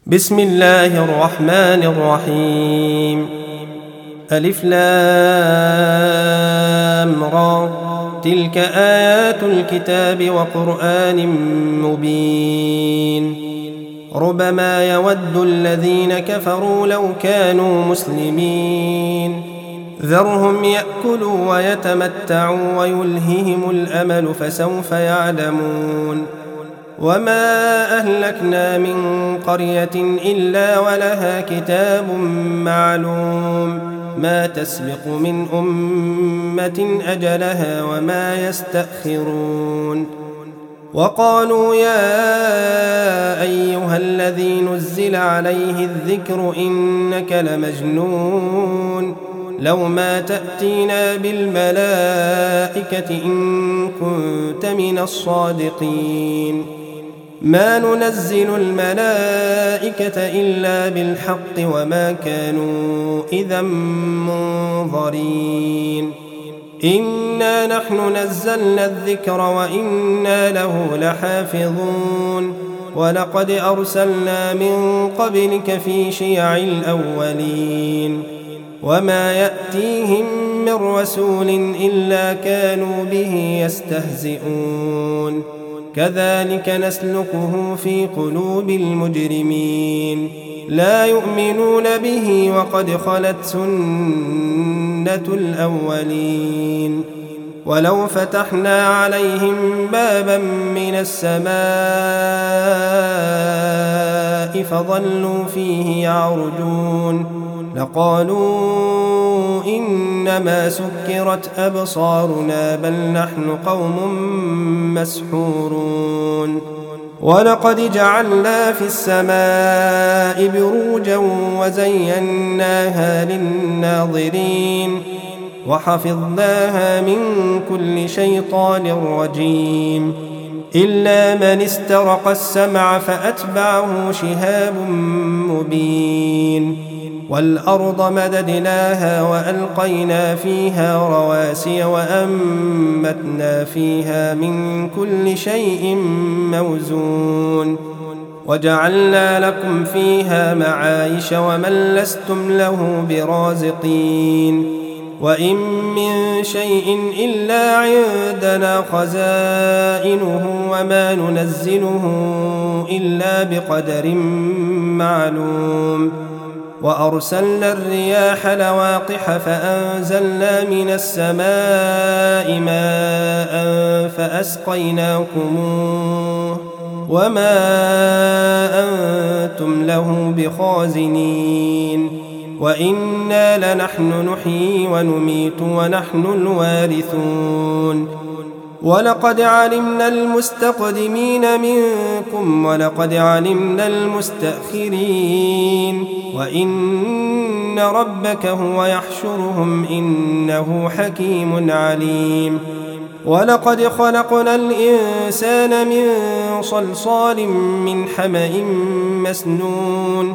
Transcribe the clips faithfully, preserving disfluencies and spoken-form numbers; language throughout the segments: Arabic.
بسم الله الرحمن الرحيم. ألف لام را، تلك آيات الكتاب وقرآن مبين. ربما يود الذين كفروا لو كانوا مسلمين، ذرهم يأكلوا ويتمتعوا ويلههم الأمل فسوف يعلمون. وما أهلكنا من قرية إلا ولها كتاب معلوم، ما تسبق من أمة أجلها وما يستأخرون. وقالوا يا أيها الذي نزل عليه الذكر إنك لمجنون، لو ما تأتينا بالملائكة إن كنت من الصادقين. ما ننزل الملائكة إلا بالحق وما كانوا إذا منظرين. إنا نحن نزلنا الذكر وإنا له لحافظون. ولقد أرسلنا من قبلك في شيع الأولين، وما يأتيهم من رسول إلا كانوا به يستهزئون. كذلك نسلكه في قلوب المجرمين، لا يؤمنون به وقد خلت سنة الأولين. ولو فتحنا عليهم بابا من السماء فظلوا فيه يعرجون لقالوا إنما سكرت أبصارنا بل نحن قوم مسحورون. ولقد جعلنا في السماء بروجا وزيناها للناظرين وحفظناها من كل شيطان رجيم، إلا من استرق السمع فأتبعه شهاب مبين. والأرض مددناها وألقينا فيها رواسي وأنبتنا فيها من كل شيء موزون، وجعلنا لكم فيها معايش ومن لستم له برازقين. وإن من شيء إلا عندنا خزائنه وما ننزله إلا بقدر معلوم. وأرسلنا الرياح لواقح فأنزلنا من السماء ماء فأسقيناكموه وما أنتم له بخازنين. وإنا لنحن نحيي ونميت ونحن الوارثون. ولقد علمنا المستقدمين منكم ولقد علمنا المستأخرين، وإن ربك هو يحشرهم إنه حكيم عليم. ولقد خلقنا الإنسان من صلصال من حمأ مسنون،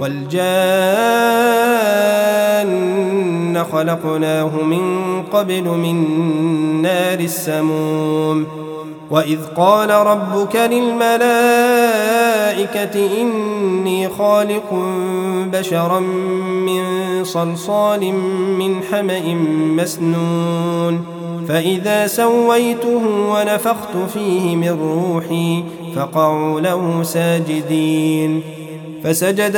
والجان خلقناه من قبل من نار السموم. وإذ قال ربك للملائكة إني خالق بشرا من صلصال من حمأ مسنون، فإذا سويته ونفخت فيه من روحي فقعوا له ساجدين. فسجد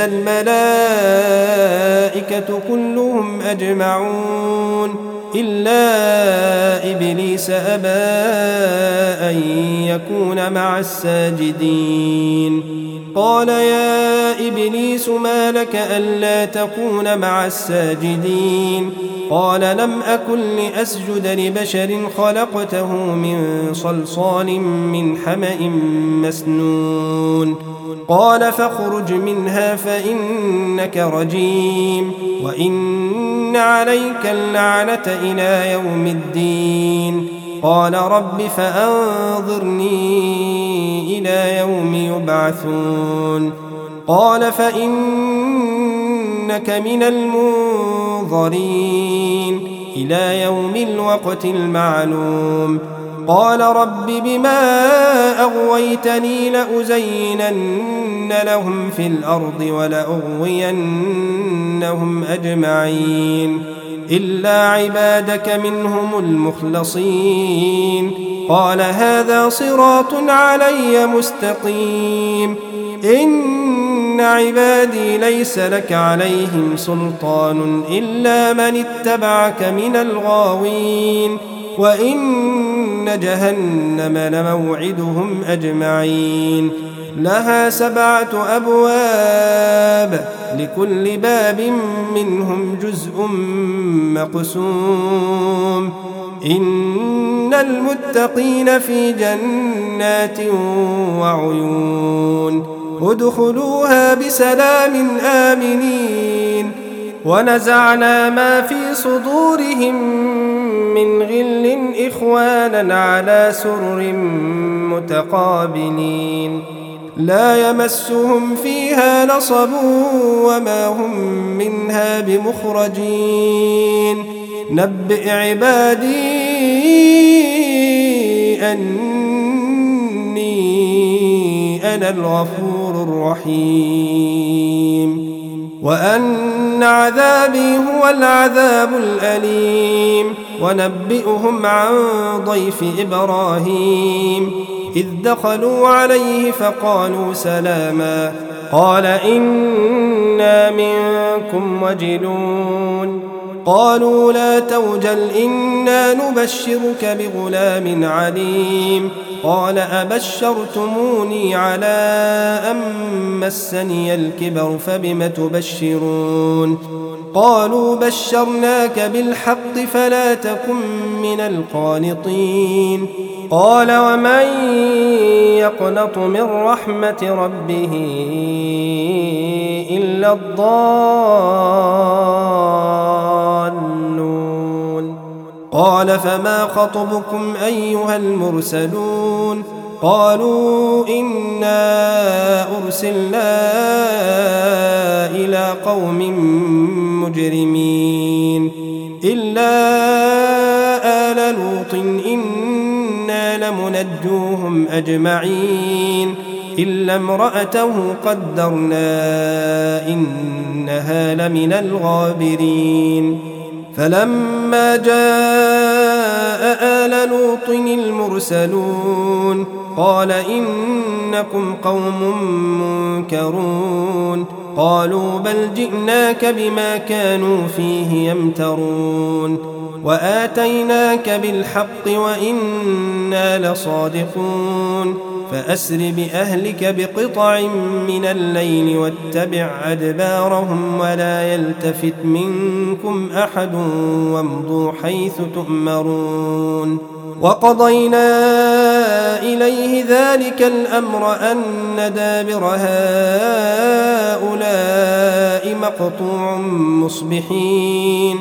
الملائكة كلهم أجمعون إلا إبليس أبى أن يكون مع الساجدين. قال يا إبليس ما لك ألا تكون مع الساجدين؟ قال لم أكن لأسجد لبشر خلقته من صلصال من حمأ مسنون. قال فاخرج منها فإنك رجيم وإن عليك اللعنة إلى يوم الدين. قال رب فأنظرني إلى يوم يبعثون. قال فإنك من المنظرين إلى يوم الوقت المعلوم. قال رب بما أغويتني لأزينن لهم في الأرض ولأغوينهم أجمعين إلا عبادك منهم المخلصين قال هذا صراط علي مستقيم إن عبادي ليس لك عليهم سلطان إلا من اتبعك من الغاوين وإن جهنم لموعدهم أجمعين لها سبعة أبواب لكل باب منهم جزء مقسوم إن المتقين في جنات وعيون ادخلوها بسلام آمنين ونزعنا ما في صدورهم من غل إخوانا على سرر متقابلين لا يمسهم فيها نصب وما هم منها بمخرجين نبئ عبادي أني أنا الغفور الرحيم وأن عذابي هو العذاب الأليم ونبئهم عن ضيف إبراهيم إذ دخلوا عليه فقالوا سلاما قال إنا منكم وجلون قالوا لا توجل إنا نبشرك بغلام عليم قال أبشرتموني على أن مسني الكبر فبم تبشرون قالوا بشرناك بالحق فلا تكن من القانطين قال ومن يقنط من رحمة ربه إلا الضالون قال فما خطبكم أيها المرسلون قالوا إنا أرسلنا إلى قوم مجرمين إلا آل لوط إنا لمنجوهم أجمعين إلا امرأته قدرنا إنها لمن الغابرين فلما جاء آل لوط المرسلون قال إنكم قوم منكرون قالوا بل جئناك بما كانوا فيه يمترون وآتيناك بالحق وإنا لصادقون فأسر بأهلك بقطع من الليل واتبع أدبارهم ولا يلتفت منكم أحد وامضوا حيث تؤمرون وقضينا إليه ذلك الأمر أن دابر هؤلاء مقطوع مصبحين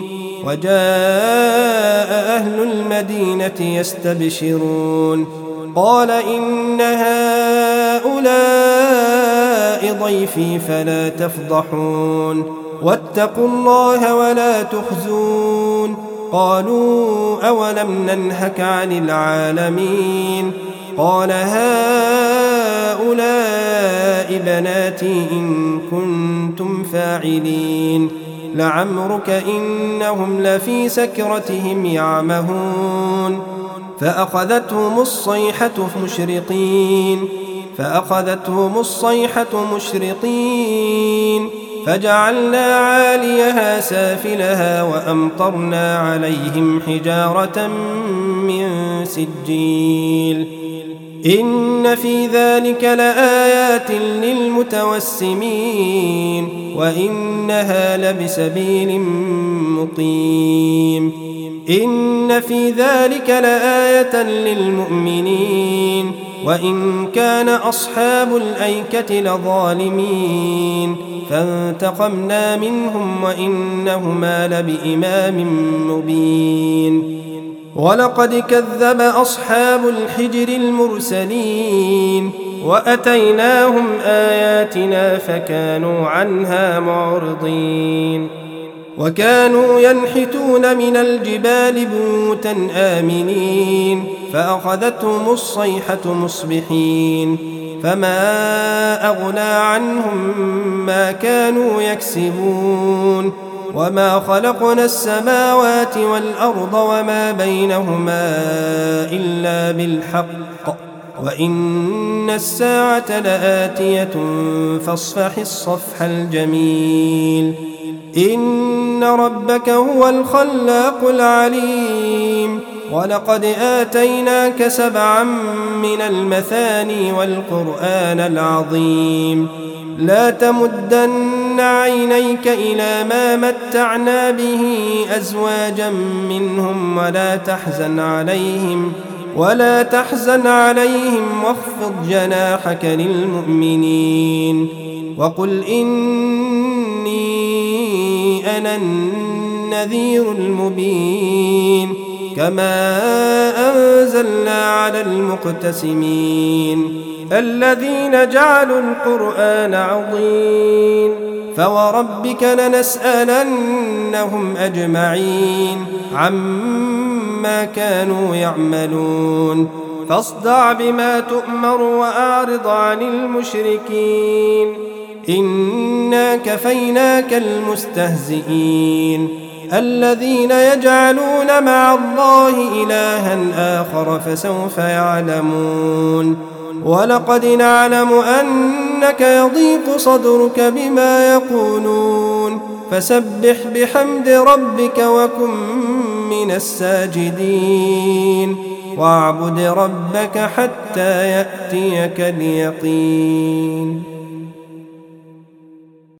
وجاء أهل المدينة يستبشرون قال إن هؤلاء ضيفي فلا تفضحون واتقوا الله ولا تخزون قالوا أولم ننهك عن العالمين قال هؤلاء بناتي إن كنتم فاعلين لعمرك إنهم لفي سكرتهم يعمهون فأخذتهم الصيحة مشرقين فأخذتهم الصيحة مشرقين فجعلنا عاليها سافلها وأمطرنا عليهم حجارة من سجيل إن في ذلك لآيات للمتوسمين وإنها لبسبيل مقيم إن في ذلك لآية للمؤمنين وإن كان أصحاب الأيكة لظالمين فانتقمنا منهم وإنهما لبإمام مبين ولقد كذب أصحاب الحجر المرسلين وأتيناهم آياتنا فكانوا عنها معرضين وكانوا ينحتون من الجبال بيوتا آمنين فأخذتهم الصيحة مصبحين فما أغنى عنهم ما كانوا يكسبون وما خلقنا السماوات والأرض وما بينهما إلا بالحق وإن الساعة لآتية فاصفح الصفح الجميل إن ربك هو الخلاق العليم ولقد آتيناك سبعا من المثاني والقرآن العظيم لا تمدن عينيك إلى ما متعنا به أزواجا منهم ولا تحزن عليهم ولا تحزن عليهم واخفض جناحك للمؤمنين وقل إني أنا النذير المبين كما أنزلنا على المقتسمين الذين جعلوا القرآن عضين فوربك لنسألنهم أجمعين عما كانوا يعملون فاصدع بما تؤمر وأعرض عن المشركين إنا كفيناك المستهزئين الذين يجعلون مع الله إلها آخر فسوف يعلمون ولقد نعلم أنك يضيق صدرك بما يقولون فسبح بحمد ربك وكن من الساجدين واعبد ربك حتى يأتيك اليقين.